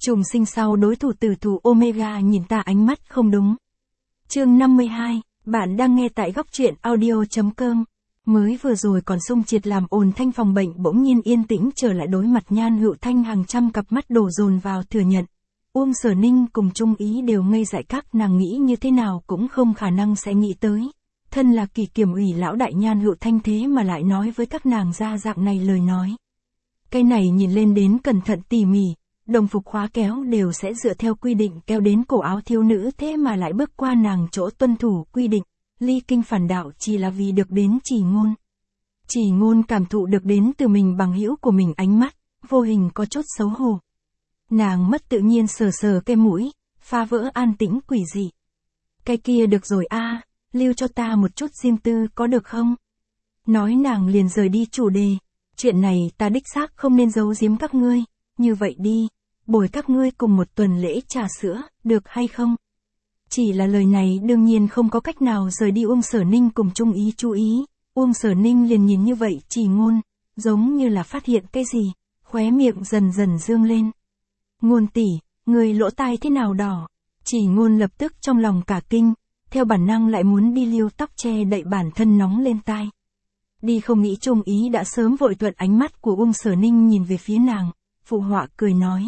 Trùng sinh sau đối thủ tử thủ Omega nhìn ta ánh mắt không đúng. Chương 52, bạn đang nghe tại góc truyện audio.com. Mới vừa rồi còn xung triệt làm ồn thanh phòng bệnh bỗng nhiên yên tĩnh trở lại đối mặt Nhan Hữu Thanh, hàng trăm cặp mắt đổ dồn vào thừa nhận. Uông Sở Ninh cùng Trung Ý đều ngây dại, các nàng nghĩ như thế nào cũng không khả năng sẽ nghĩ tới. Thân là Kỳ Kiểm ủy lão đại Nhan Hữu Thanh thế mà lại nói với các nàng ra dạng này lời nói. Cái này nhìn lên đến cẩn thận tỉ mỉ, đồng phục khóa kéo đều sẽ dựa theo quy định kéo đến cổ áo thiếu nữ, thế mà lại bước qua nàng chỗ tuân thủ quy định, ly kinh phản đạo chỉ là vì được đến Chỉ Ngôn. Chỉ Ngôn cảm thụ được đến từ mình bằng hữu của mình ánh mắt, vô hình có chút xấu hổ. Nàng mất tự nhiên sờ sờ cái mũi, phá vỡ an tĩnh quỷ dị. Cái kia được rồi a, lưu cho ta một chút riêng tư có được không? Nói nàng liền rời đi chủ đề, chuyện này ta đích xác không nên giấu giếm các ngươi, như vậy đi, bồi các ngươi cùng một tuần lễ trà sữa, được hay không? Chỉ là lời này đương nhiên không có cách nào rời đi Uông Sở Ninh cùng Trung Ý chú ý. Uông Sở Ninh liền nhìn như vậy Chỉ Ngôn, giống như là phát hiện cái gì, khóe miệng dần dần dương lên. Ngôn tỷ, người lỗ tai thế nào đỏ? Chỉ Ngôn lập tức trong lòng cả kinh, theo bản năng lại muốn đi liêu tóc che đậy bản thân nóng lên tai. Đi không nghĩ Trung Ý đã sớm vội thuận ánh mắt của Uông Sở Ninh nhìn về phía nàng, phụ họa cười nói.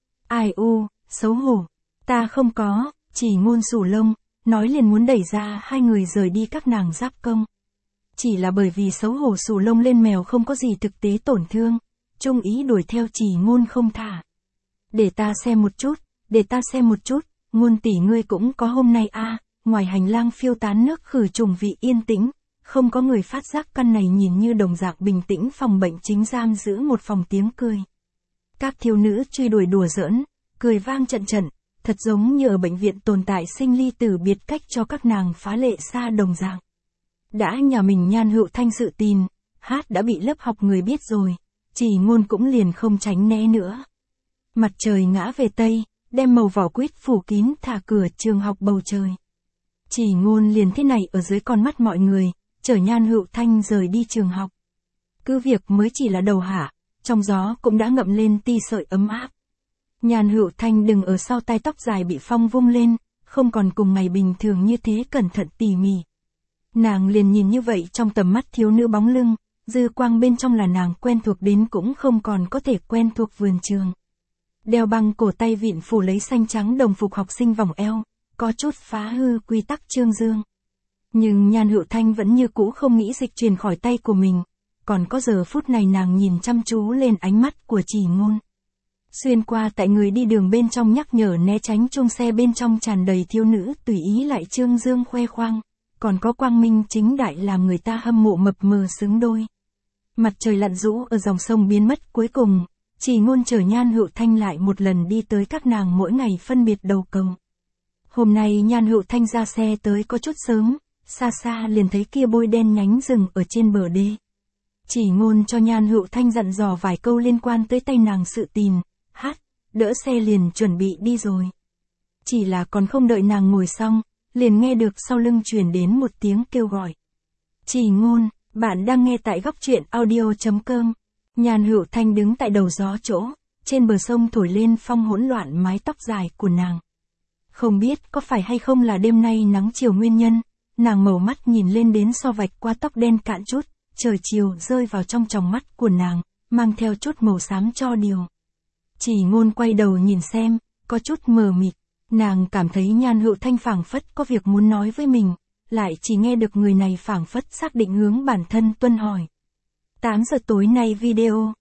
Ai u, xấu hổ, ta không có. Chỉ Ngôn sù lông, nói liền muốn đẩy ra hai người rời đi các nàng giáp công. Chỉ là bởi vì xấu hổ sù lông lên mèo không có gì thực tế tổn thương, Trung Ý đuổi theo Chỉ Ngôn không thả. Để ta xem một chút, để ta xem một chút, Ngôn tỷ ngươi cũng có hôm nay a. Ngoài hành lang phiêu tán nước khử trùng vị yên tĩnh, không có người phát giác căn này nhìn như đồng dạng bình tĩnh phòng bệnh chính giam giữ một phòng tiếng cười. Các thiếu nữ truy đuổi đùa giỡn, cười vang trận trận. Thật giống như ở bệnh viện tồn tại sinh ly tử biệt cách cho các nàng phá lệ xa đồng dạng. Đã nhà mình Nhan Hữu Thanh sự tin, hát đã bị lớp học người biết rồi, Chỉ Ngôn cũng liền không tránh né nữa. Mặt trời ngã về Tây, đem màu vỏ quýt phủ kín thả cửa trường học bầu trời. Chỉ Ngôn liền thế này ở dưới con mắt mọi người, chở Nhan Hữu Thanh rời đi trường học. Cứ việc mới chỉ là đầu hạ, trong gió cũng đã ngậm lên ti sợi ấm áp. Nhan Hữu Thanh đừng ở sau tai tóc dài bị phong vung lên, không còn cùng ngày bình thường như thế cẩn thận tỉ mỉ. Nàng liền nhìn như vậy trong tầm mắt thiếu nữ bóng lưng, dư quang bên trong là nàng quen thuộc đến cũng không còn có thể quen thuộc vườn trường. Đeo băng cổ tay vịn phủ lấy xanh trắng đồng phục học sinh vòng eo, có chút phá hư quy tắc trương dương. Nhưng Nhan Hữu Thanh vẫn như cũ không nghĩ dịch chuyển khỏi tay của mình, còn có giờ phút này nàng nhìn chăm chú lên ánh mắt của Chỉ Ngôn. Xuyên qua tại người đi đường bên trong nhắc nhở né tránh chuông xe bên trong tràn đầy thiếu nữ tùy ý lại trương dương khoe khoang, còn có quang minh chính đại làm người ta hâm mộ mập mờ xứng đôi. Mặt trời lặn rũ ở dòng sông biến mất cuối cùng, Chỉ Ngôn chở Nhan Hữu Thanh lại một lần đi tới các nàng mỗi ngày phân biệt đầu cầu. Hôm nay Nhan Hữu Thanh ra xe tới có chút sớm, xa xa liền thấy kia bôi đen nhánh rừng ở trên bờ đê. Chỉ Ngôn cho Nhan Hữu Thanh dặn dò vài câu liên quan tới tay nàng sự tình. Hát, đỡ xe liền chuẩn bị đi rồi. Chỉ là còn không đợi nàng ngồi xong, liền nghe được sau lưng truyền đến một tiếng kêu gọi. Chỉ Ngôn, bạn đang nghe tại góc truyện audio.com. Nhan Hữu Thanh đứng tại đầu gió chỗ, trên bờ sông thổi lên phong hỗn loạn mái tóc dài của nàng. Không biết có phải hay không là đêm nay nắng chiều nguyên nhân, nàng mở mắt nhìn lên đến so vạch qua tóc đen cạn chút, trời chiều rơi vào trong tròng mắt của nàng, mang theo chút màu xám cho điều. Chỉ Ngôn quay đầu nhìn xem, có chút mờ mịt, nàng cảm thấy Nhan Hữu Thanh phảng phất có việc muốn nói với mình, lại chỉ nghe được người này phảng phất xác định hướng bản thân tuân hỏi. 8 giờ tối nay video.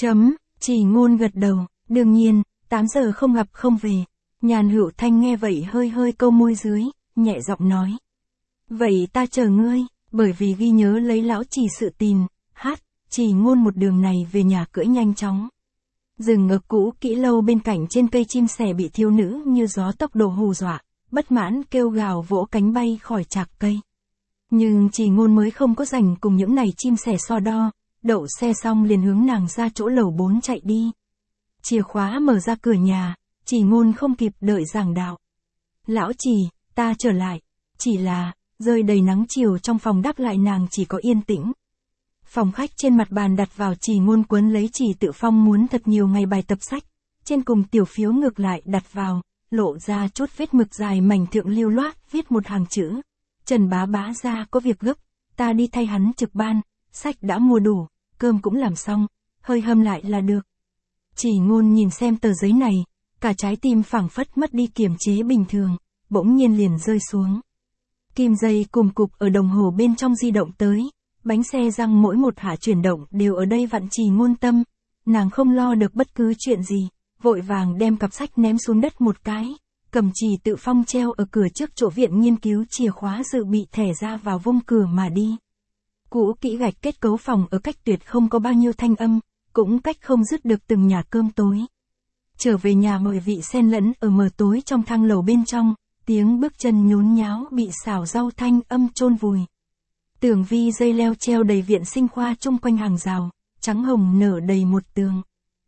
Chỉ Ngôn gật đầu, đương nhiên, 8 giờ không gặp không về. Nhan Hữu Thanh nghe vậy hơi hơi câu môi dưới, nhẹ giọng nói. Vậy ta chờ ngươi, bởi vì ghi nhớ lấy lão Chỉ sự tình, hát, Chỉ Ngôn một đường này về nhà cưỡi nhanh chóng. Rừng ở cũ kỹ lâu bên cạnh trên cây chim sẻ bị thiếu nữ như gió tốc độ hù dọa, bất mãn kêu gào vỗ cánh bay khỏi chạc cây. Nhưng Chỉ Ngôn mới không có rảnh cùng những này chim sẻ so đo, đậu xe xong liền hướng nàng ra chỗ lầu 4 chạy đi. Chìa khóa mở ra cửa nhà, Chỉ Ngôn không kịp đợi giảng đạo. Lão Chỉ, ta trở lại, chỉ là, rơi đầy nắng chiều trong phòng đáp lại nàng chỉ có yên tĩnh. Phòng khách trên mặt bàn đặt vào Chỉ Ngôn cuốn lấy Chỉ Tự Phong muốn thật nhiều ngày bài tập sách, trên cùng tiểu phiếu ngược lại đặt vào, lộ ra chút vết mực dài mảnh thượng lưu loát, viết một hàng chữ. Trần bá bá ra có việc gấp, ta đi thay hắn trực ban, sách đã mua đủ, cơm cũng làm xong, hơi hâm lại là được. Chỉ Ngôn nhìn xem tờ giấy này, cả trái tim phảng phất mất đi kiềm chế bình thường, bỗng nhiên liền rơi xuống. Kim dây cùng cục ở đồng hồ bên trong di động tới, bánh xe răng mỗi một hạ chuyển động đều ở đây vặn Chỉ Ngôn tâm, nàng không lo được bất cứ chuyện gì, vội vàng đem cặp sách ném xuống đất một cái, cầm Chỉ Tự Phong treo ở cửa trước chỗ viện nghiên cứu chìa khóa dự bị thẻ ra vào vung cửa mà đi. Cũ kỹ gạch kết cấu phòng ở cách tuyệt không có bao nhiêu thanh âm, cũng cách không dứt được từng nhà cơm tối. Trở về nhà mọi vị xen lẫn ở mờ tối trong thang lầu bên trong, tiếng bước chân nhốn nháo bị xào rau thanh âm chôn vùi. Tường vi dây leo treo đầy viện sinh khoa chung quanh hàng rào, trắng hồng nở đầy một tường.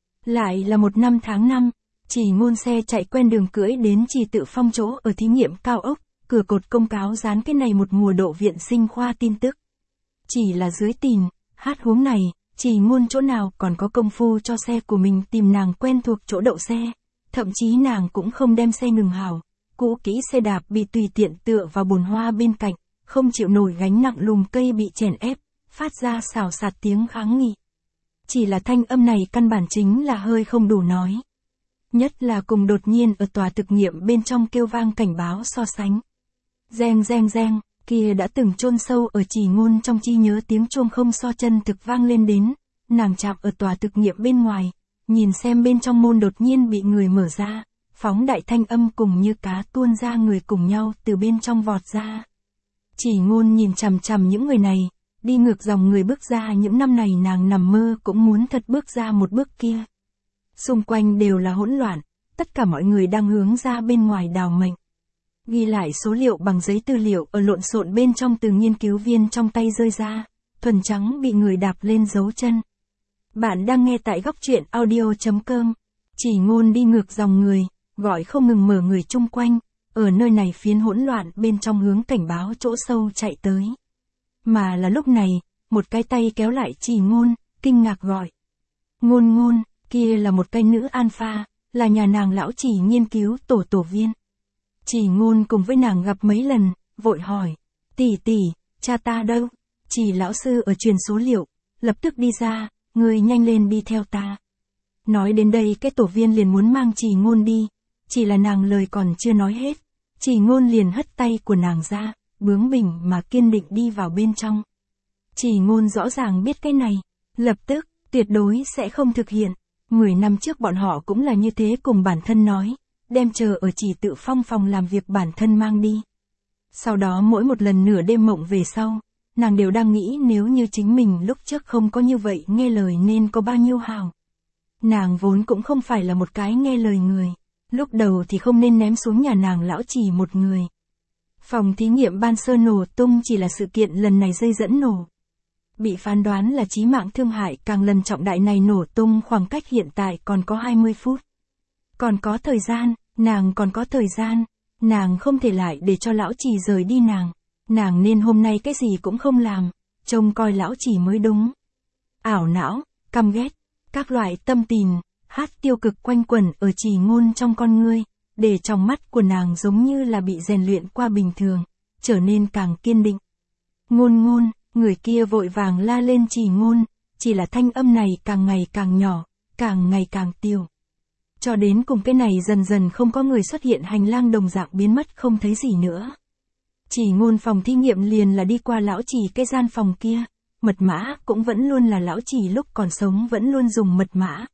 Lại là một năm tháng 5, Chỉ Ngôn xe chạy quen đường cưỡi đến Chỉ Tự Phong chỗ ở thí nghiệm cao ốc, cửa cột công cáo dán cái này một mùa độ viện sinh khoa tin tức. Chỉ là dưới tìm, hát huống này, Chỉ Ngôn chỗ nào còn có công phu cho xe của mình tìm nàng quen thuộc chỗ đậu xe, thậm chí nàng cũng không đem xe ngừng hảo, cũ kỹ xe đạp bị tùy tiện tựa vào bồn hoa bên cạnh, không chịu nổi gánh nặng lùm cây bị chèn ép, phát ra xào xạc tiếng kháng nghị. Chỉ là thanh âm này căn bản chính là hơi không đủ nói. Nhất là cùng đột nhiên ở tòa thực nghiệm bên trong kêu vang cảnh báo so sánh. Reng reng reng, kia đã từng chôn sâu ở Chỉ Ngôn trong trí nhớ tiếng chuông không so chân thực vang lên đến, nàng chạm ở tòa thực nghiệm bên ngoài, nhìn xem bên trong môn đột nhiên bị người mở ra, phóng đại thanh âm cùng như cá tuôn ra người cùng nhau từ bên trong vọt ra. Chỉ Ngôn nhìn chằm chằm những người này, đi ngược dòng người bước ra những năm này nàng nằm mơ cũng muốn thật bước ra một bước kia. Xung quanh đều là hỗn loạn, tất cả mọi người đang hướng ra bên ngoài đào mệnh. Ghi lại số liệu bằng giấy tư liệu ở lộn xộn bên trong từ nghiên cứu viên trong tay rơi ra, thuần trắng bị người đạp lên dấu chân. Bạn đang nghe tại góc truyện audio.com. Chỉ Ngôn đi ngược dòng người, gọi không ngừng mở người chung quanh, ở nơi này phiến hỗn loạn bên trong hướng cảnh báo chỗ sâu chạy tới. Mà là lúc này, một cái tay kéo lại Chỉ Ngôn, kinh ngạc gọi. Ngôn Ngôn, kia là một cái nữ alpha, là nhà nàng lão Chỉ nghiên cứu tổ viên. Chỉ Ngôn cùng với nàng gặp mấy lần, vội hỏi, tỷ, cha ta đâu? Chỉ lão sư ở truyền số liệu, lập tức đi ra, ngươi nhanh lên đi theo ta. Nói đến đây cái tổ viên liền muốn mang Chỉ Ngôn đi, chỉ là nàng lời còn chưa nói hết, Chỉ Ngôn liền hất tay của nàng ra, bướng bỉnh mà kiên định đi vào bên trong. Chỉ Ngôn rõ ràng biết cái này, lập tức, tuyệt đối sẽ không thực hiện. 10 năm trước bọn họ cũng là như thế cùng bản thân nói, đem chờ ở Chỉ Tự Phong phòng làm việc bản thân mang đi. Sau đó mỗi một lần nửa đêm mộng về sau, nàng đều đang nghĩ nếu như chính mình lúc trước không có như vậy nghe lời nên có bao nhiêu hào. Nàng vốn cũng không phải là một cái nghe lời người, lúc đầu thì không nên ném xuống nhà nàng lão Chỉ một người. Phòng thí nghiệm ban sơ nổ tung chỉ là sự kiện lần này dây dẫn nổ. Bị phán đoán là chí mạng thương hại càng lần trọng đại này nổ tung khoảng cách hiện tại còn có 20 phút. Còn có thời gian, nàng còn có thời gian, nàng không thể lại để cho lão Chỉ rời đi nàng nên hôm nay cái gì cũng không làm, trông coi lão Chỉ mới đúng. Ảo não, căm ghét, các loại tâm tình, hát tiêu cực quanh quẩn ở Chỉ Ngôn trong con ngươi, để trong mắt của nàng giống như là bị rèn luyện qua bình thường, trở nên càng kiên định. Ngôn, người kia vội vàng la lên Chỉ Ngôn, chỉ là thanh âm này càng ngày càng nhỏ, càng ngày càng tiêu. Cho đến cùng cái này dần dần không có người xuất hiện hành lang đồng dạng biến mất không thấy gì nữa. Chỉ Ngôn phòng thí nghiệm liền là đi qua lão Chỉ cái gian phòng kia, mật mã cũng vẫn luôn là lão Chỉ lúc còn sống vẫn luôn dùng mật mã.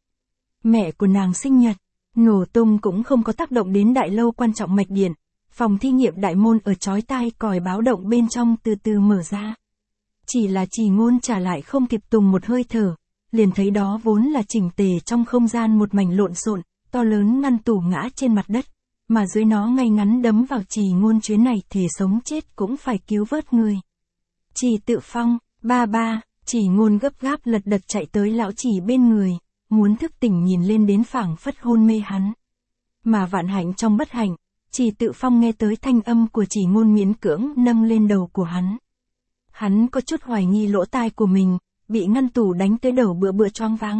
Mẹ của nàng sinh nhật, nổ tung cũng không có tác động đến đại lâu quan trọng mạch điện, phòng thí nghiệm đại môn ở chói tai còi báo động bên trong từ từ mở ra. Chỉ là Chỉ Ngôn trả lại không kịp tùng một hơi thở, liền thấy đó vốn là chỉnh tề trong không gian một mảnh lộn xộn, to lớn ngăn tủ ngã trên mặt đất, mà dưới nó ngay ngắn đấm vào Chỉ Ngôn chuyến này thề sống chết cũng phải cứu vớt người. Chỉ Tự Phong, ba, Chỉ Ngôn gấp gáp lật đật chạy tới lão Chỉ bên người, muốn thức tỉnh nhìn lên đến phảng phất hôn mê hắn. Mà vạn hạnh trong bất hạnh, Chỉ Tự Phong nghe tới thanh âm của Chỉ Ngôn miễn cưỡng nâng lên đầu của hắn. Hắn có chút hoài nghi lỗ tai của mình, bị ngăn tủ đánh tới đầu bữa choáng váng,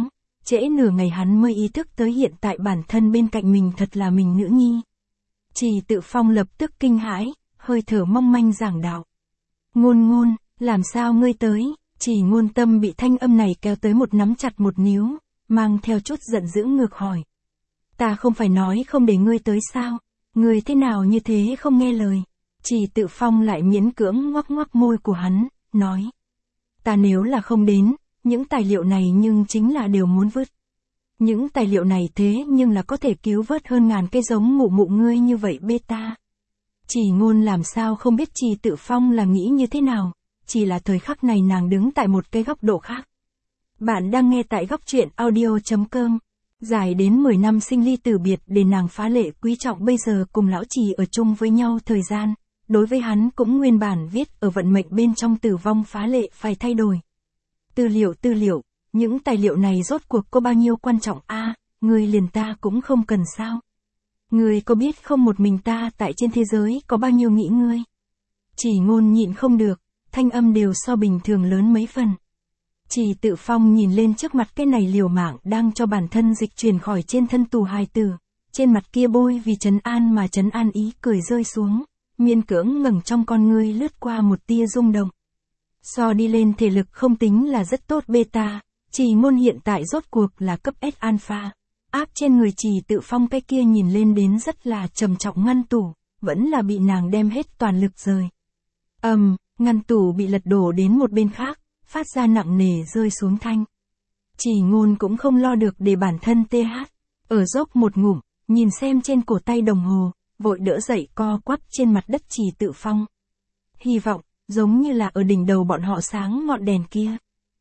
Trễ nửa ngày hắn mới ý thức tới hiện tại bản thân bên cạnh mình thật là mình nữ nhi. Trì Tự Phong lập tức kinh hãi, hơi thở mong manh giảng đạo. Ngôn ngôn, làm sao ngươi tới? Trì Ngôn Tâm bị thanh âm này kéo tới một nắm chặt một níu, mang theo chút giận dữ ngược hỏi. Ta không phải nói không để ngươi tới sao? Ngươi thế nào như thế không nghe lời? Trì Tự Phong lại miễn cưỡng ngoắc ngoắc môi của hắn, nói. Ta nếu là không đến, những tài liệu này nhưng chính là đều muốn vứt. Những tài liệu này thế nhưng là có thể cứu vớt hơn ngàn cái giống mụ mụ ngươi như vậy beta. Trì Ngôn làm sao không biết Trì Tự Phong là nghĩ như thế nào, chỉ là thời khắc này nàng đứng tại một cái góc độ khác. Bạn đang nghe tại góc truyện audio.com. Dài đến 10 năm sinh ly tử biệt để nàng phá lệ quý trọng bây giờ cùng lão Trì ở chung với nhau thời gian, đối với hắn cũng nguyên bản viết ở vận mệnh bên trong tử vong phá lệ phải thay đổi. Tư liệu, những tài liệu này rốt cuộc có bao nhiêu quan trọng a? Ngươi liền ta cũng không cần sao? Ngươi có biết không một mình ta tại trên thế giới có bao nhiêu nghĩ ngươi? Trì Ngôn nhịn không được, thanh âm đều so bình thường lớn mấy phần. Trì Tự Phong nhìn lên trước mặt cái này liều mạng đang cho bản thân dịch chuyển khỏi trên thân tù hài tử, trên mặt kia bôi vì trấn an mà trấn an ý cười rơi xuống, miên cưỡng ngẩng trong con ngươi lướt qua một tia rung động. So đi lên thể lực không tính là rất tốt beta, Trì Ngôn hiện tại rốt cuộc là cấp S alpha, áp trên người Trì Tự Phong cái kia nhìn lên đến rất là trầm trọng ngăn tủ, vẫn là bị nàng đem hết toàn lực rời. Ngăn tủ bị lật đổ đến một bên khác, phát ra nặng nề rơi xuống thanh. Trì Ngôn cũng không lo được để bản thân TH, ở dốc một ngụm, nhìn xem trên cổ tay đồng hồ, vội đỡ dậy co quắp trên mặt đất Trì Tự Phong. Hy vọng, giống như là ở đỉnh đầu bọn họ sáng ngọn đèn kia.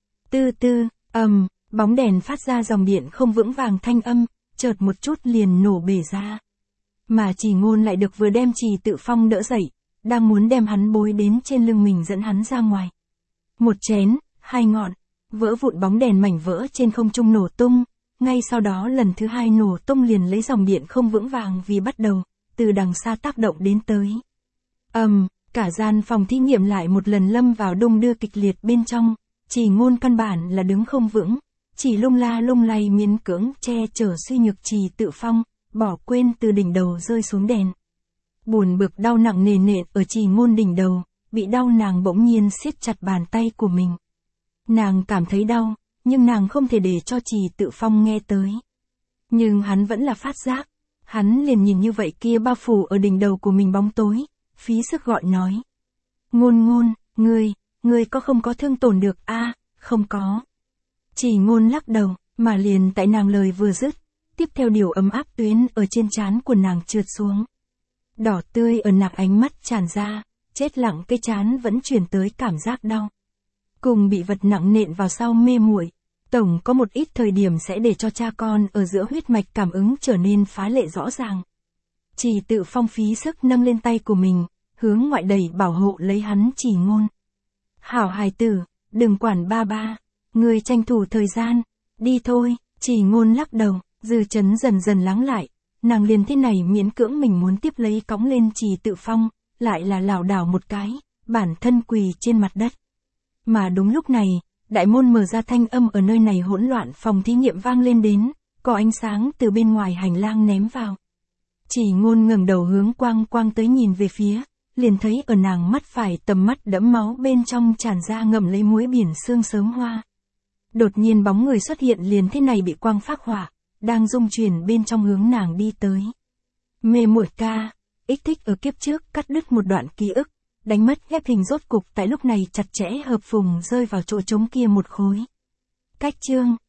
Bóng đèn phát ra dòng điện không vững vàng thanh âm, chợt một chút liền nổ bể ra. Mà Trì Ngôn lại được vừa đem Trì Tự Phong đỡ dậy, đang muốn đem hắn bối đến trên lưng mình dẫn hắn ra ngoài. Một chén, hai ngọn, vỡ vụn bóng đèn mảnh vỡ trên không trung nổ tung, ngay sau đó lần thứ hai nổ tung liền lấy dòng điện không vững vàng vì bắt đầu, từ đằng xa tác động đến tới. Cả gian phòng thí nghiệm lại một lần lâm vào đung đưa kịch liệt bên trong, Trì Ngôn căn bản là đứng không vững, chỉ lung la lung lay miễn cưỡng che chở suy nhược Trì Tự Phong, bỏ quên từ đỉnh đầu rơi xuống đèn. Buồn bực đau nặng nề nện ở Trì Ngôn đỉnh đầu, bị đau nàng bỗng nhiên siết chặt bàn tay của mình. Nàng cảm thấy đau, nhưng nàng không thể để cho Trì Tự Phong nghe tới. Nhưng hắn vẫn là phát giác, hắn liền nhìn như vậy kia bao phủ ở đỉnh đầu của mình bóng tối, phí sức gọi nói. Ngôn, ngươi có không có thương tổn được a? Không có. Trì Ngôn lắc đầu, mà liền tại nàng lời vừa dứt, tiếp theo điều ấm áp tuyến ở trên trán của nàng trượt xuống. Đỏ tươi ở nạc ánh mắt tràn ra, chết lặng cái trán vẫn truyền tới cảm giác đau. Cùng bị vật nặng nện vào sau mê muội, tổng có một ít thời điểm sẽ để cho cha con ở giữa huyết mạch cảm ứng trở nên phá lệ rõ ràng. Trì Tự Phong phí sức nâng lên tay của mình, hướng ngoại đẩy bảo hộ lấy hắn Trì Ngôn. Hảo hài tử, đừng quản ba, ngươi tranh thủ thời gian, đi thôi. Trì Ngôn lắc đầu, dư chấn dần dần lắng lại, nàng liền thế này miễn cưỡng mình muốn tiếp lấy cõng lên Trì Tự Phong, lại là lảo đảo một cái, bản thân quỳ trên mặt đất. Mà đúng lúc này, đại môn mở ra thanh âm ở nơi này hỗn loạn phòng thí nghiệm vang lên đến, có ánh sáng từ bên ngoài hành lang ném vào. Trì Ngôn ngẩng đầu hướng quang tới nhìn về phía, liền thấy ở nàng mắt phải tầm mắt đẫm máu bên trong tràn ra ngậm lấy muối biển sương sớm hoa. Đột nhiên bóng người xuất hiện liền thế này bị quang phác hỏa, đang dung chuyển bên trong hướng nàng đi tới. Mê muội ca, ích thích ở kiếp trước cắt đứt một đoạn ký ức, đánh mất ghép hình rốt cục tại lúc này chặt chẽ hợp phùng rơi vào chỗ trống kia một khối. Cách chương